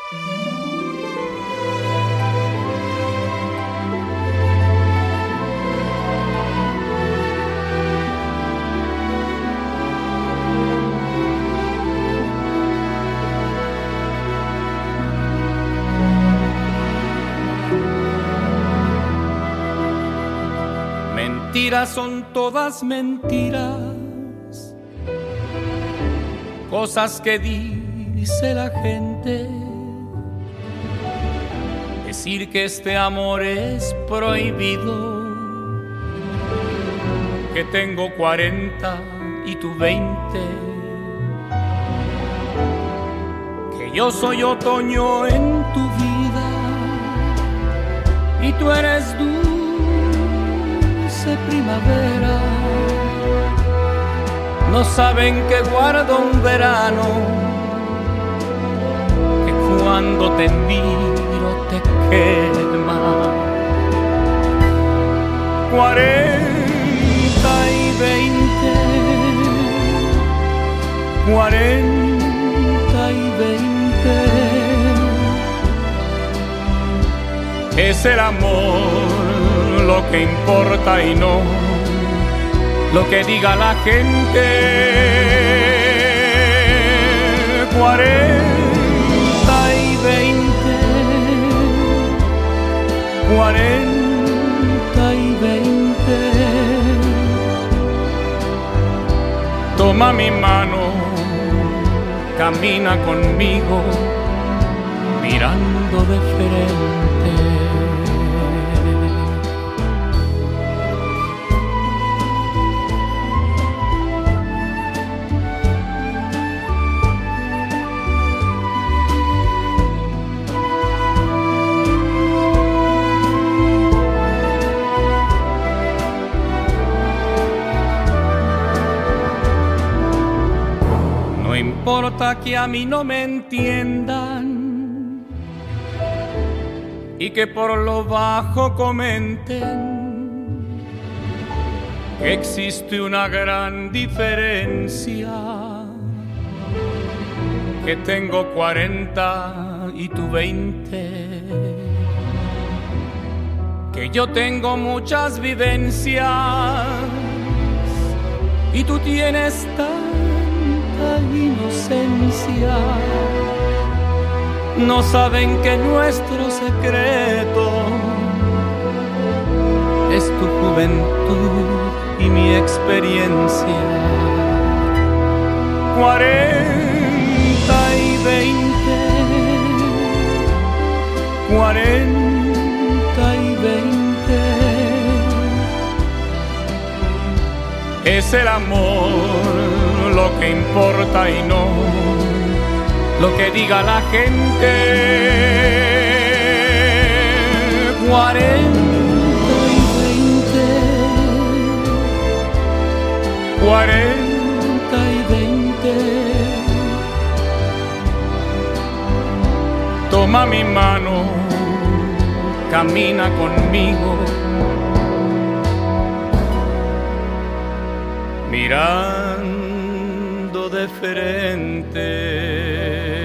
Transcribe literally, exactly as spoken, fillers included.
Mentiras son todas mentiras, cosas que dice la gente. Decir que este amor es prohibido, que tengo cuarenta y tú veinte, que yo soy otoño en tu vida y tú eres dulce primavera. No saben que guardo un verano, que cuando te miro te quema. Cuarenta y veinte, cuarenta y veinte, es el amor lo que importa y no lo que diga la gente. Cuarenta y veinte, cuarenta y veinte. Toma mi mano, camina conmigo, mirando de frente. No importa que a mí no me entiendan y que por lo bajo comenten que existe una gran diferencia, que tengo cuarenta y tú veinte, que yo tengo muchas vivencias y tú tienes tanta inocencia. No saben que nuestro secreto es tu juventud y mi experiencia. Cuarenta y veinte, cuarenta y veinte, es el amor lo que importa y no lo que diga la gente. Cuarenta y veinte, cuarenta y veinte. Toma mi mano, camina conmigo, mirando de frente.